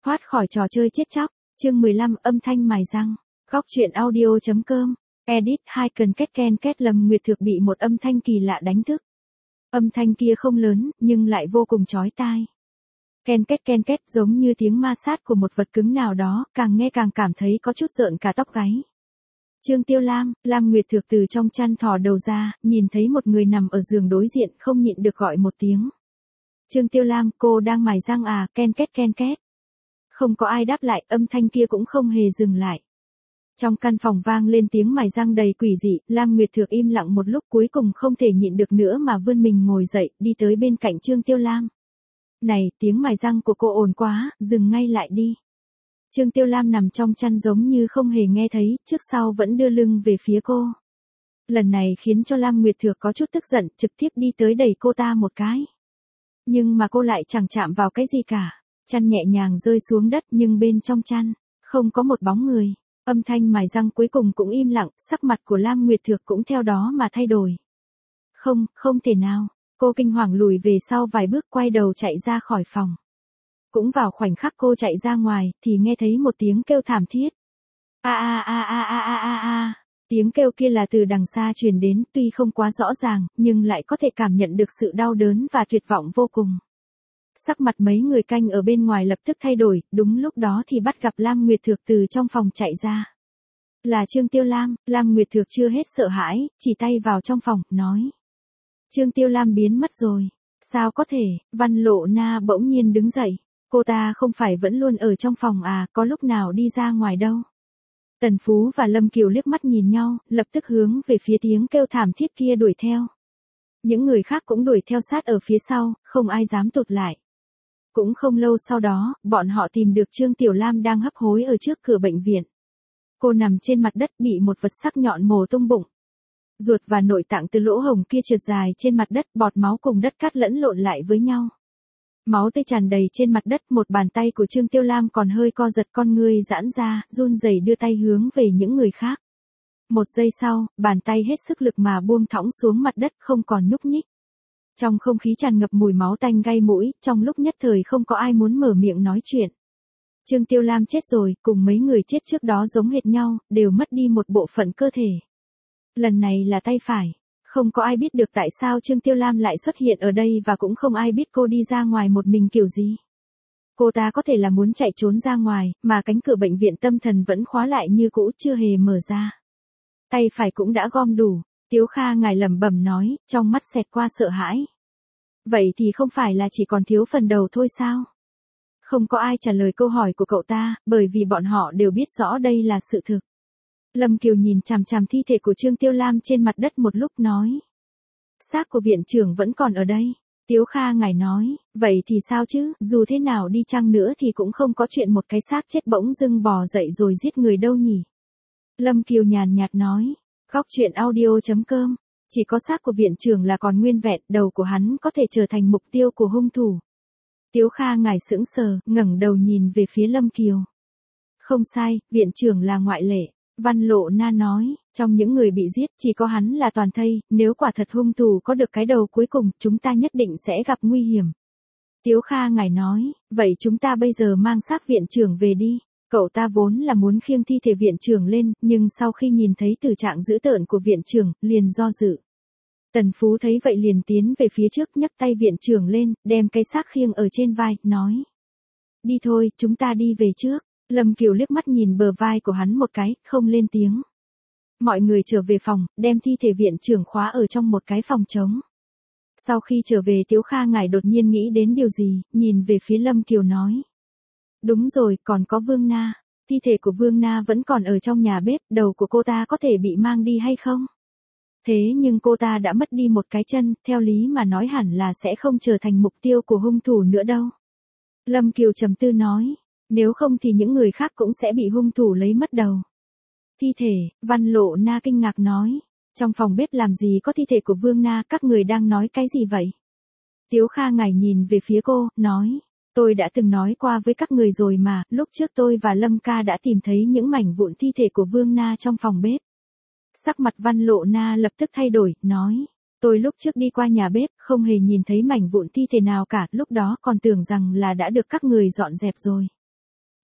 Thoát khỏi trò chơi chết chóc, chương 15 âm thanh mài răng. Góc truyện audio.com, edit 2 cần ken két Lâm Nguyệt Thược bị một âm thanh kỳ lạ đánh thức. Âm thanh kia không lớn, nhưng lại vô cùng chói tai. Ken két giống như tiếng ma sát của một vật cứng nào đó, càng nghe càng cảm thấy có chút rợn cả tóc gáy. Trương Tiêu Lam, Lam Nguyệt Thược từ trong chăn thò đầu ra, nhìn thấy một người nằm ở giường đối diện không nhịn được gọi một tiếng. Trương Tiêu Lam, cô đang mài răng à, ken két. Không có ai đáp lại, âm thanh kia cũng không hề dừng lại. Trong căn phòng vang lên tiếng mài răng đầy quỷ dị, Lam Nguyệt Thược im lặng một lúc cuối cùng không thể nhịn được nữa mà vươn mình ngồi dậy, đi tới bên cạnh Trương Tiêu Lam. Này, tiếng mài răng của cô ồn quá, dừng ngay lại đi. Trương Tiêu Lam nằm trong chăn giống như không hề nghe thấy, trước sau vẫn đưa lưng về phía cô. Lần này khiến cho Lam Nguyệt Thược có chút tức giận, trực tiếp đi tới đẩy cô ta một cái. Nhưng mà cô lại chẳng chạm vào cái gì cả. Chăn nhẹ nhàng rơi xuống đất nhưng bên trong chăn, không có một bóng người. Âm thanh mài răng cuối cùng cũng im lặng, sắc mặt của Lam Nguyệt Thược cũng theo đó mà thay đổi. Không thể nào. Cô kinh hoàng lùi về sau vài bước quay đầu chạy ra khỏi phòng. Cũng vào khoảnh khắc cô chạy ra ngoài, thì nghe thấy một tiếng kêu thảm thiết. Tiếng kêu kia là từ đằng xa truyền đến, tuy không quá rõ ràng, nhưng lại có thể cảm nhận được sự đau đớn và tuyệt vọng vô cùng. Sắc mặt mấy người canh ở bên ngoài lập tức thay đổi, đúng lúc đó thì bắt gặp Lam Nguyệt Thược từ trong phòng chạy ra. Là Trương Tiêu Lam, Lam Nguyệt Thược chưa hết sợ hãi, chỉ tay vào trong phòng, nói. Trương Tiêu Lam biến mất rồi. Sao có thể, Văn Lộ Na bỗng nhiên đứng dậy. Cô ta không phải vẫn luôn ở trong phòng à, có lúc nào đi ra ngoài đâu. Tần Phú và Lâm Kiều liếc mắt nhìn nhau, lập tức hướng về phía tiếng kêu thảm thiết kia đuổi theo. Những người khác cũng đuổi theo sát ở phía sau, không ai dám tụt lại. Cũng không lâu sau đó, bọn họ tìm được Trương Tiểu Lam đang hấp hối ở trước cửa bệnh viện. Cô nằm trên mặt đất bị một vật sắc nhọn mổ tung bụng. Ruột và nội tạng từ lỗ hổng kia trượt dài trên mặt đất, bọt máu cùng đất cát lẫn lộn lại với nhau. Máu tươi tràn đầy trên mặt đất, một bàn tay của Trương Tiêu Lam còn hơi co giật, con ngươi giãn ra, run rẩy đưa tay hướng về những người khác. Một giây sau, bàn tay hết sức lực mà buông thõng xuống mặt đất, không còn nhúc nhích. Trong không khí tràn ngập mùi máu tanh gai mũi, trong lúc nhất thời không có ai muốn mở miệng nói chuyện. Trương Tiêu Lam chết rồi, cùng mấy người chết trước đó giống hệt nhau, đều mất đi một bộ phận cơ thể. Lần này là tay phải. Không có ai biết được tại sao Trương Tiêu Lam lại xuất hiện ở đây và cũng không ai biết cô đi ra ngoài một mình kiểu gì. Cô ta có thể là muốn chạy trốn ra ngoài, mà cánh cửa bệnh viện tâm thần vẫn khóa lại như cũ, chưa hề mở ra. Tay phải cũng đã gom đủ. Tiếu Kha ngài lẩm bẩm nói, trong mắt xẹt qua sợ hãi. Vậy thì không phải là chỉ còn thiếu phần đầu thôi sao? Không có ai trả lời câu hỏi của cậu ta, bởi vì bọn họ đều biết rõ đây là sự thực. Lâm Kiều nhìn chằm chằm thi thể của Trương Tiêu Lam trên mặt đất một lúc nói. Xác của viện trưởng vẫn còn ở đây. Tiếu Kha ngài nói, vậy thì sao chứ, dù thế nào đi chăng nữa thì cũng không có chuyện một cái xác chết bỗng dưng bò dậy rồi giết người đâu nhỉ. Lâm Kiều nhàn nhạt nói. Góc truyện audio.com, chỉ có xác của viện trưởng là còn nguyên vẹn, đầu của hắn có thể trở thành mục tiêu của hung thủ. Tiếu Kha ngài sững sờ, ngẩng đầu nhìn về phía Lâm Kiều. Không sai, viện trưởng là ngoại lệ. Văn Lộ Na nói, trong những người bị giết, chỉ có hắn là toàn thây, nếu quả thật hung thủ có được cái đầu cuối cùng, chúng ta nhất định sẽ gặp nguy hiểm. Tiếu Kha ngài nói, vậy chúng ta bây giờ mang xác viện trưởng về đi. Cậu ta vốn là muốn khiêng thi thể viện trưởng lên, nhưng sau khi nhìn thấy tử trạng dữ tợn của viện trưởng, liền do dự. Tần Phú thấy vậy liền tiến về phía trước, nhấc tay viện trưởng lên, đem cái xác khiêng ở trên vai, nói. Đi thôi, chúng ta đi về trước. Lâm Kiều liếc mắt nhìn bờ vai của hắn một cái, không lên tiếng. Mọi người trở về phòng, đem thi thể viện trưởng khóa ở trong một cái phòng trống. Sau khi trở về Tiếu Kha ngài đột nhiên nghĩ đến điều gì, nhìn về phía Lâm Kiều nói. Đúng rồi, còn có Vương Na. Thi thể của Vương Na vẫn còn ở trong nhà bếp, đầu của cô ta có thể bị mang đi hay không? Thế nhưng cô ta đã mất đi một cái chân, theo lý mà nói hẳn là sẽ không trở thành mục tiêu của hung thủ nữa đâu. Lâm Kiều trầm tư nói. Nếu không thì những người khác cũng sẽ bị hung thủ lấy mất đầu. Thi thể, Văn Lộ Na kinh ngạc nói. Trong phòng bếp làm gì có thi thể của Vương Na, các người đang nói cái gì vậy? Tiếu Kha ngài nhìn về phía cô, nói. Tôi đã từng nói qua với các người rồi mà, lúc trước tôi và Lâm ca đã tìm thấy những mảnh vụn thi thể của Vương Na trong phòng bếp. Sắc mặt Văn Lộ Na lập tức thay đổi, nói. Tôi lúc trước đi qua nhà bếp, không hề nhìn thấy mảnh vụn thi thể nào cả, lúc đó còn tưởng rằng là đã được các người dọn dẹp rồi.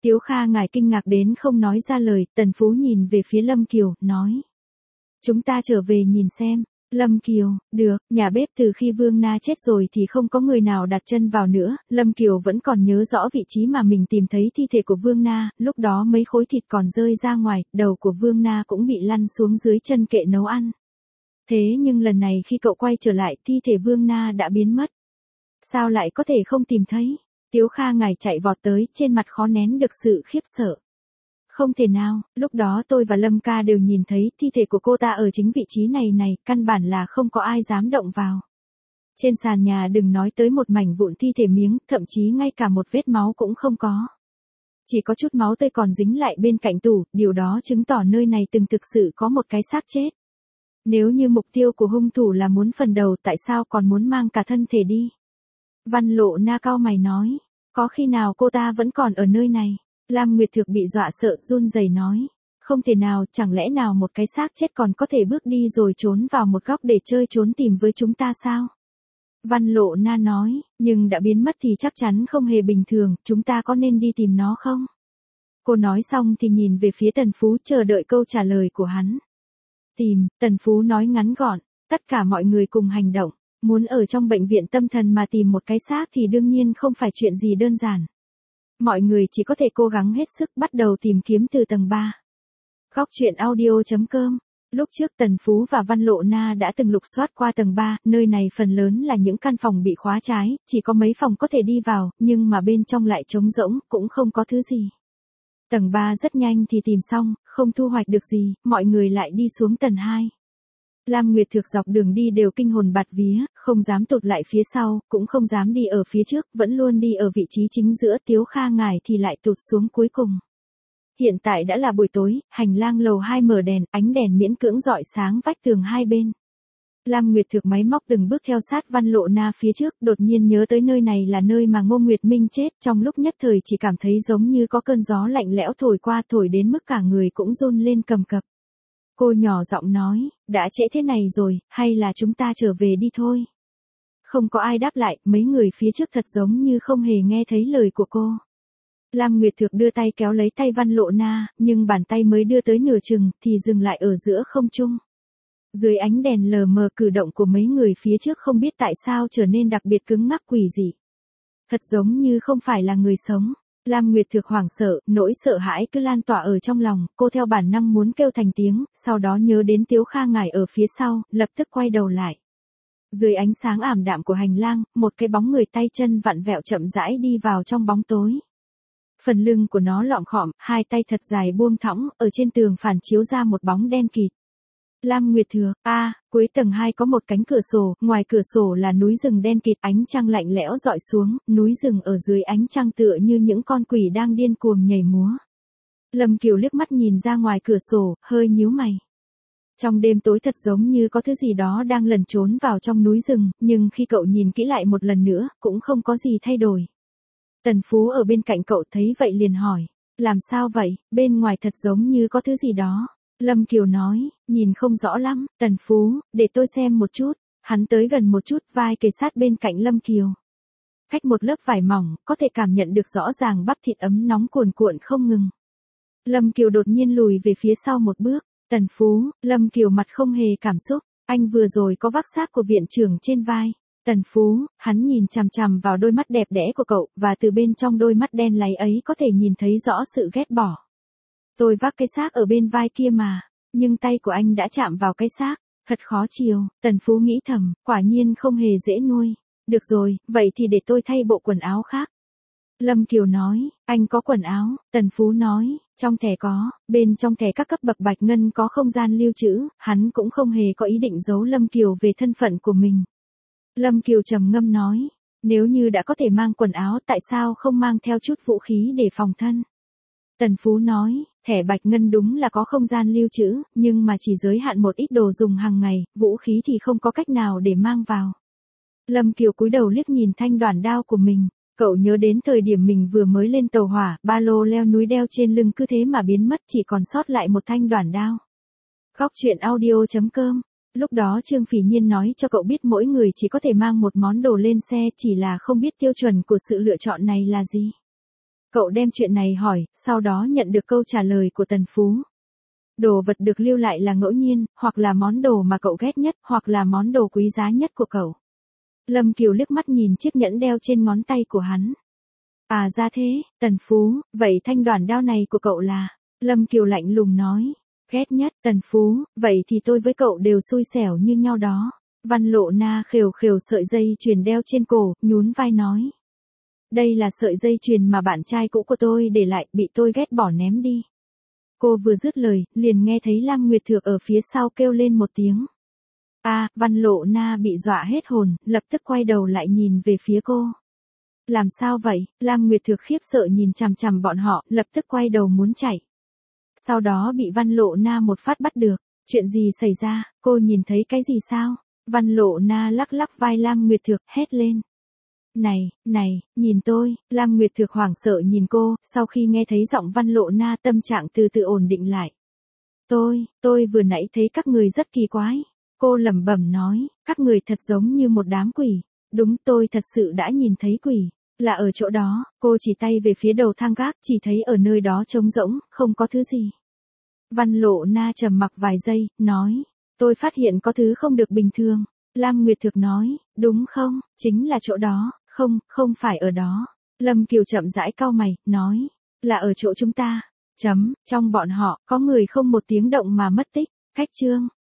Tiếu Kha ngài kinh ngạc đến không nói ra lời, Tần Phú nhìn về phía Lâm Kiều, nói. Chúng ta trở về nhìn xem. Lâm Kiều, được, nhà bếp từ khi Vương Na chết rồi thì không có người nào đặt chân vào nữa, Lâm Kiều vẫn còn nhớ rõ vị trí mà mình tìm thấy thi thể của Vương Na, lúc đó mấy khối thịt còn rơi ra ngoài, đầu của Vương Na cũng bị lăn xuống dưới chân kệ nấu ăn. Thế nhưng lần này khi cậu quay trở lại thi thể Vương Na đã biến mất. Sao lại có thể không tìm thấy? Tiếu Kha ngài chạy vọt tới, trên mặt khó nén được sự khiếp sợ. Không thể nào, lúc đó tôi và Lâm ca đều nhìn thấy thi thể của cô ta ở chính vị trí này, căn bản là không có ai dám động vào. Trên sàn nhà đừng nói tới một mảnh vụn thi thể miếng, thậm chí ngay cả một vết máu cũng không có. Chỉ có chút máu tươi còn dính lại bên cạnh tủ, điều đó chứng tỏ nơi này từng thực sự có một cái xác chết. Nếu như mục tiêu của hung thủ là muốn phần đầu, tại sao còn muốn mang cả thân thể đi? Văn Lộ Na cau mày nói, có khi nào cô ta vẫn còn ở nơi này? Lam Nguyệt Thược bị dọa sợ run rẩy nói, không thể nào, chẳng lẽ nào một cái xác chết còn có thể bước đi rồi trốn vào một góc để chơi trốn tìm với chúng ta sao? Văn Lộ Na nói, nhưng đã biến mất thì chắc chắn không hề bình thường, chúng ta có nên đi tìm nó không? Cô nói xong thì nhìn về phía Tần Phú chờ đợi câu trả lời của hắn. Tìm, Tần Phú nói ngắn gọn, tất cả mọi người cùng hành động, muốn ở trong bệnh viện tâm thần mà tìm một cái xác thì đương nhiên không phải chuyện gì đơn giản. Mọi người chỉ có thể cố gắng hết sức bắt đầu tìm kiếm từ tầng 3. Góc truyện audio.com. Lúc trước Tần Phú và Văn Lộ Na đã từng lục soát qua tầng 3, nơi này phần lớn là những căn phòng bị khóa trái, chỉ có mấy phòng có thể đi vào, nhưng mà bên trong lại trống rỗng, cũng không có thứ gì. Tầng 3 rất nhanh thì tìm xong, không thu hoạch được gì, mọi người lại đi xuống tầng 2. Lam Nguyệt Thược dọc đường đi đều kinh hồn bạt vía, không dám tụt lại phía sau, cũng không dám đi ở phía trước, vẫn luôn đi ở vị trí chính giữa. Tiếu Kha ngài thì lại tụt xuống cuối cùng. Hiện tại đã là buổi tối, hành lang lầu 2 mở đèn, ánh đèn miễn cưỡng rọi sáng vách tường hai bên. Lam Nguyệt Thược máy móc từng bước theo sát Văn Lộ Na phía trước, đột nhiên nhớ tới nơi này là nơi mà Ngô Nguyệt Minh chết, trong lúc nhất thời chỉ cảm thấy giống như có cơn gió lạnh lẽo thổi qua, thổi đến mức cả người cũng run lên cầm cập. Cô nhỏ giọng nói, đã trễ thế này rồi, hay là chúng ta trở về đi thôi. Không có ai đáp lại, mấy người phía trước thật giống như không hề nghe thấy lời của cô. Lam Nguyệt Thược đưa tay kéo lấy tay Văn Lộ Na, nhưng bàn tay mới đưa tới nửa chừng, thì dừng lại ở giữa không trung. Dưới ánh đèn lờ mờ cử động của mấy người phía trước không biết tại sao trở nên đặc biệt cứng ngắc quỷ dị. Thật giống như không phải là người sống. Lam Nguyệt Thược hoảng sợ, nỗi sợ hãi cứ lan tỏa ở trong lòng, cô theo bản năng muốn kêu thành tiếng, sau đó nhớ đến Tiếu Kha ngài ở phía sau, lập tức quay đầu lại. Dưới ánh sáng ảm đạm của hành lang, một cái bóng người tay chân vặn vẹo chậm rãi đi vào trong bóng tối. Phần lưng của nó lọm khọm, hai tay thật dài buông thõng, ở trên tường phản chiếu ra một bóng đen kịt. Lam Nguyệt Thược, cuối tầng 2 có một cánh cửa sổ, ngoài cửa sổ là núi rừng đen kịt, ánh trăng lạnh lẽo dọi xuống, núi rừng ở dưới ánh trăng tựa như những con quỷ đang điên cuồng nhảy múa. Lâm Kiều liếc mắt nhìn ra ngoài cửa sổ, hơi nhíu mày. Trong đêm tối thật giống như có thứ gì đó đang lẩn trốn vào trong núi rừng, nhưng khi cậu nhìn kỹ lại một lần nữa, cũng không có gì thay đổi. Tần Phú ở bên cạnh cậu thấy vậy liền hỏi, làm sao vậy, bên ngoài thật giống như có thứ gì đó. Lâm Kiều nói, nhìn không rõ lắm, Tần Phú, để tôi xem một chút. Hắn tới gần một chút, vai kề sát bên cạnh Lâm Kiều. Cách một lớp vải mỏng, có thể cảm nhận được rõ ràng bắp thịt ấm nóng cuồn cuộn không ngừng. Lâm Kiều đột nhiên lùi về phía sau một bước. Tần Phú, Lâm Kiều mặt không hề cảm xúc, anh vừa rồi có vác xác của viện trưởng trên vai. Tần Phú, hắn nhìn chằm chằm vào đôi mắt đẹp đẽ của cậu, và từ bên trong đôi mắt đen láy ấy có thể nhìn thấy rõ sự ghét bỏ. Tôi vác cái xác ở bên vai kia mà, nhưng tay của anh đã chạm vào cái xác, thật khó chiều. Tần Phú nghĩ thầm, quả nhiên không hề dễ nuôi. Được rồi, vậy thì để tôi thay bộ quần áo khác. Lâm Kiều nói, anh có quần áo. Tần Phú nói, trong thẻ có, bên trong thẻ các cấp bậc bạch ngân có không gian lưu trữ, hắn cũng không hề có ý định giấu Lâm Kiều về thân phận của mình. Lâm Kiều trầm ngâm nói, nếu như đã có thể mang quần áo tại sao không mang theo chút vũ khí để phòng thân. Tần Phú nói, thẻ bạch ngân đúng là có không gian lưu trữ, nhưng mà chỉ giới hạn một ít đồ dùng hàng ngày, vũ khí thì không có cách nào để mang vào. Lâm Kiều cúi đầu liếc nhìn thanh đoản đao của mình, cậu nhớ đến thời điểm mình vừa mới lên tàu hỏa, ba lô leo núi đeo trên lưng cứ thế mà biến mất, chỉ còn sót lại một thanh đoản đao. Góc truyện audio.com. Lúc đó Trương Phỉ Nhiên nói cho cậu biết mỗi người chỉ có thể mang một món đồ lên xe, chỉ là không biết tiêu chuẩn của sự lựa chọn này là gì. Cậu đem chuyện này hỏi, sau đó nhận được câu trả lời của Tần Phú. Đồ vật được lưu lại là ngẫu nhiên, hoặc là món đồ mà cậu ghét nhất, hoặc là món đồ quý giá nhất của cậu. Lâm Kiều liếc mắt nhìn chiếc nhẫn đeo trên ngón tay của hắn. À ra thế, Tần Phú, vậy thanh đoản đao này của cậu là? Lâm Kiều lạnh lùng nói. Ghét nhất, Tần Phú, vậy thì tôi với cậu đều xui xẻo như nhau đó. Văn Lộ Na khều khều sợi dây chuyền đeo trên cổ, nhún vai nói. Đây là sợi dây chuyền mà bạn trai cũ của tôi để lại, bị tôi ghét bỏ ném đi. Cô vừa dứt lời, liền nghe thấy Lam Nguyệt Thược ở phía sau kêu lên một tiếng. Văn Lộ Na bị dọa hết hồn, lập tức quay đầu lại nhìn về phía cô. Làm sao vậy? Lam Nguyệt Thược khiếp sợ nhìn chằm chằm bọn họ, lập tức quay đầu muốn chạy. Sau đó bị Văn Lộ Na một phát bắt được. Chuyện gì xảy ra? Cô nhìn thấy cái gì sao? Văn Lộ Na lắc lắc vai Lam Nguyệt Thược, hét lên. Này, nhìn tôi. Lam Nguyệt Thược hoảng sợ nhìn cô, sau khi nghe thấy giọng Văn Lộ Na tâm trạng từ từ ổn định lại. Tôi vừa nãy thấy các người rất kỳ quái. Cô lẩm bẩm nói, các người thật giống như một đám quỷ. Đúng, tôi thật sự đã nhìn thấy quỷ. Là ở chỗ đó, cô chỉ tay về phía đầu thang gác, chỉ thấy ở nơi đó trống rỗng, không có thứ gì. Văn Lộ Na trầm mặc vài giây, nói, tôi phát hiện có thứ không được bình thường. Lam Nguyệt Thược nói, đúng không, chính là chỗ đó, không phải ở đó. Lâm Kiều chậm rãi cau mày, nói, là ở chỗ chúng ta. Trong bọn họ, có người không một tiếng động mà mất tích. Khách trương,